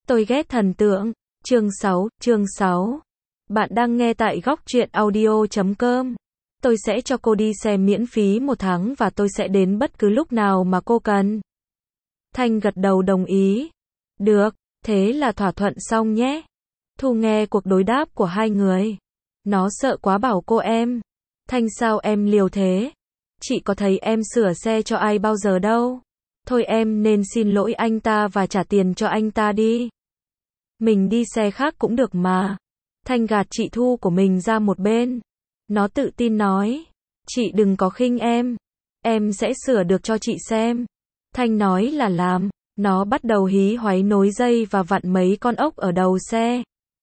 Tôi ghét thần tượng. Chương 6. Bạn đang nghe tại góc truyện audio.com. Tôi sẽ cho cô đi xem miễn phí 1 tháng và tôi sẽ đến bất cứ lúc nào mà cô cần. Thanh gật đầu đồng ý. Được, thế là thỏa thuận xong nhé. Thu nghe cuộc đối đáp của hai người. Nó sợ quá bảo cô em. Thanh sao em liều thế? Chị có thấy em sửa xe cho ai bao giờ đâu. Thôi em nên xin lỗi anh ta và trả tiền cho anh ta đi. Mình đi xe khác cũng được mà. Thanh gạt chị Thu của mình ra một bên. Nó tự tin nói. Chị đừng có khinh em. Em sẽ sửa được cho chị xem. Thanh nói là làm. Nó bắt đầu hí hoáy nối dây và vặn mấy con ốc ở đầu xe.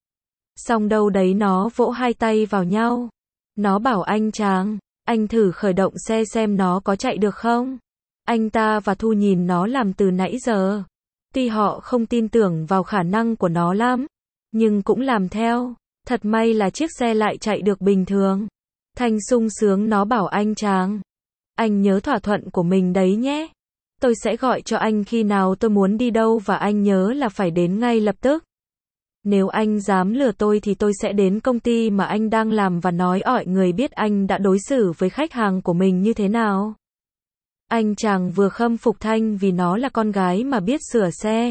Xong đâu đấy nó vỗ hai tay vào nhau. Nó bảo anh chàng, anh thử khởi động xe xem nó có chạy được không. Anh ta và Thu nhìn nó làm từ nãy giờ. Tuy họ không tin tưởng vào khả năng của nó lắm, nhưng cũng làm theo. Thật may là chiếc xe lại chạy được bình thường. Thanh sung sướng nó bảo anh chàng. Anh nhớ thỏa thuận của mình đấy nhé. Tôi sẽ gọi cho anh khi nào tôi muốn đi đâu và anh nhớ là phải đến ngay lập tức. Nếu anh dám lừa tôi thì tôi sẽ đến công ty mà anh đang làm và nói mọi người biết anh đã đối xử với khách hàng của mình như thế nào. Anh chàng vừa khâm phục Thanh vì nó là con gái mà biết sửa xe.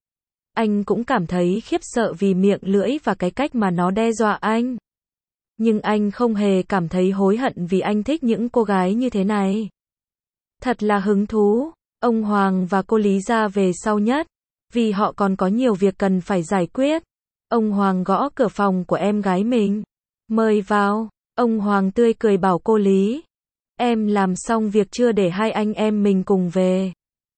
Anh cũng cảm thấy khiếp sợ vì miệng lưỡi và cái cách mà nó đe dọa anh. Nhưng anh không hề cảm thấy hối hận vì anh thích những cô gái như thế này. Thật là hứng thú. Ông Hoàng và cô Lý ra về sau nhất, vì họ còn có nhiều việc cần phải giải quyết. Ông Hoàng gõ cửa phòng của em gái mình. Mời vào. Ông Hoàng tươi cười bảo cô Lý. Em làm xong việc chưa để hai anh em mình cùng về?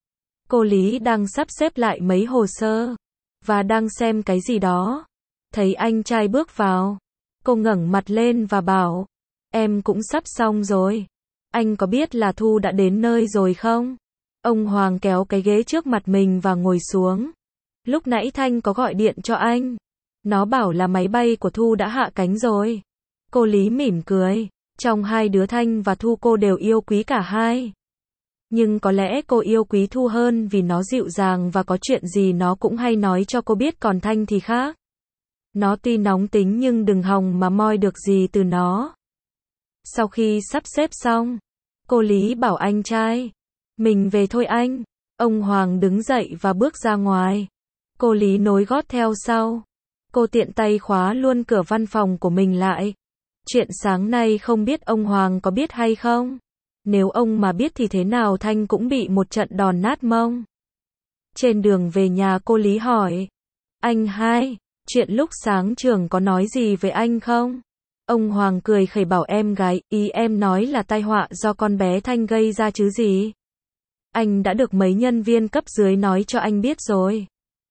Cô Lý đang sắp xếp lại mấy hồ sơ và đang xem cái gì đó. Thấy anh trai bước vào, cô ngẩng mặt lên và bảo, em cũng sắp xong rồi. Anh có biết là Thu đã đến nơi rồi không? Ông Hoàng kéo cái ghế trước mặt mình và ngồi xuống. Lúc nãy Thanh có gọi điện cho anh. Nó bảo là máy bay của Thu đã hạ cánh rồi. Cô Lý mỉm cười. Trong hai đứa Thanh và Thu cô đều yêu quý cả hai. Nhưng có lẽ cô yêu quý Thu hơn vì nó dịu dàng và có chuyện gì nó cũng hay nói cho cô biết, còn Thanh thì khác. Nó tuy nóng tính nhưng đừng hòng mà moi được gì từ nó. Sau khi sắp xếp xong, cô Lý bảo anh trai. Mình về thôi anh. Ông Hoàng đứng dậy và bước ra ngoài. Cô Lý nối gót theo sau. Cô tiện tay khóa luôn cửa văn phòng của mình lại. Chuyện sáng nay không biết ông Hoàng có biết hay không? Nếu ông mà biết thì thế nào Thanh cũng bị một trận đòn nát mông. Trên đường về nhà cô Lý hỏi. Anh hai, chuyện lúc sáng trường có nói gì với anh không? Ông Hoàng cười khẩy bảo em gái, ý em nói là tai họa do con bé Thanh gây ra chứ gì? Anh đã được mấy nhân viên cấp dưới nói cho anh biết rồi.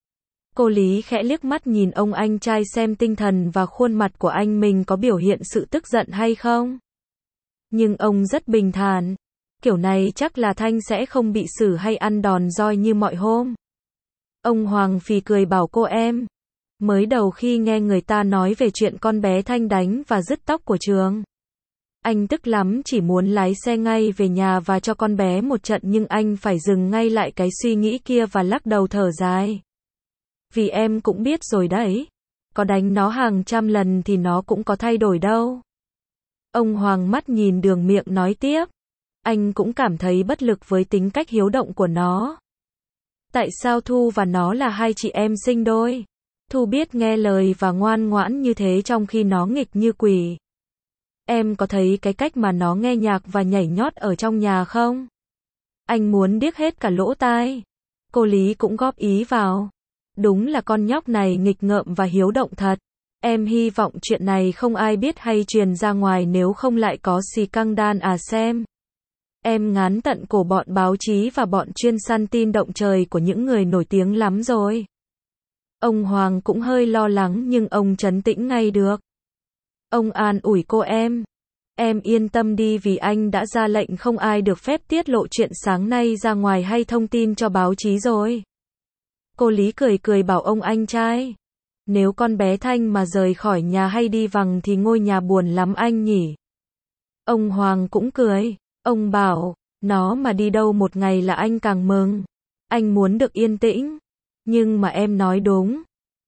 Cô Lý khẽ liếc mắt nhìn ông anh trai xem tinh thần và khuôn mặt của anh mình có biểu hiện sự tức giận hay không. Nhưng ông rất bình thản. Kiểu này chắc là Thanh sẽ không bị xử hay ăn đòn roi như mọi hôm. Ông Hoàng phì cười bảo cô em. Mới đầu khi nghe người ta nói về chuyện con bé Thanh đánh và rứt tóc của trường, anh tức lắm, chỉ muốn lái xe ngay về nhà và cho con bé một trận, nhưng anh phải dừng ngay lại cái suy nghĩ kia và lắc đầu thở dài. Vì em cũng biết rồi đấy, có đánh nó hàng trăm lần thì nó cũng có thay đổi đâu. Ông Hoàng mắt nhìn đường miệng nói tiếp. Anh cũng cảm thấy bất lực với tính cách hiếu động của nó. Tại sao Thu và nó là hai chị em sinh đôi? Thu biết nghe lời và ngoan ngoãn như thế trong khi nó nghịch như quỷ. Em có thấy cái cách mà nó nghe nhạc và nhảy nhót ở trong nhà không? Anh muốn điếc hết cả lỗ tai. Cô Lý cũng góp ý vào. Đúng là con nhóc này nghịch ngợm và hiếu động thật. Em hy vọng chuyện này không ai biết hay truyền ra ngoài, nếu không lại có xì căng đan à xem. Em ngán tận cổ bọn báo chí và bọn chuyên săn tin động trời của những người nổi tiếng lắm rồi. Ông Hoàng cũng hơi lo lắng nhưng ông trấn tĩnh ngay được. Ông an ủi cô em. Em yên tâm đi vì anh đã ra lệnh không ai được phép tiết lộ chuyện sáng nay ra ngoài hay thông tin cho báo chí rồi. Cô Lý cười cười bảo ông anh trai. Nếu con bé Thanh mà rời khỏi nhà hay đi vắng thì ngôi nhà buồn lắm anh nhỉ. Ông Hoàng cũng cười. Ông bảo, nó mà đi đâu một ngày là anh càng mừng. Anh muốn được yên tĩnh. Nhưng mà em nói đúng.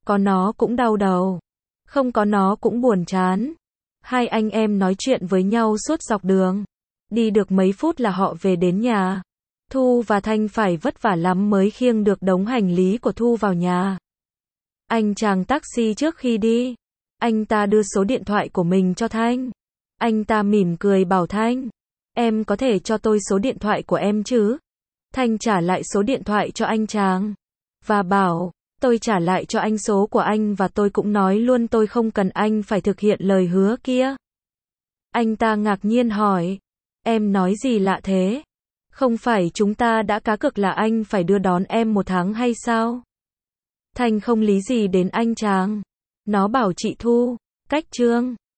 có nó cũng đau đầu. Không có nó cũng buồn chán. Hai anh em nói chuyện với nhau suốt dọc đường. Đi được mấy phút là họ về đến nhà. Thu và Thanh phải vất vả lắm mới khiêng được đống hành lý của Thu vào nhà. Anh chàng taxi trước khi đi, anh ta đưa số điện thoại của mình cho Thanh. Anh ta mỉm cười bảo Thanh, em có thể cho tôi số điện thoại của em chứ? Thanh trả lại số điện thoại cho anh chàng và bảo, tôi trả lại cho anh số của anh và tôi cũng nói luôn tôi không cần anh phải thực hiện lời hứa kia. Anh ta ngạc nhiên hỏi, em nói gì lạ thế? Không phải chúng ta đã cá cược là anh phải đưa đón em 1 tháng hay sao? Thanh không lý gì đến anh chàng. Nó bảo chị Thu, cách Trương.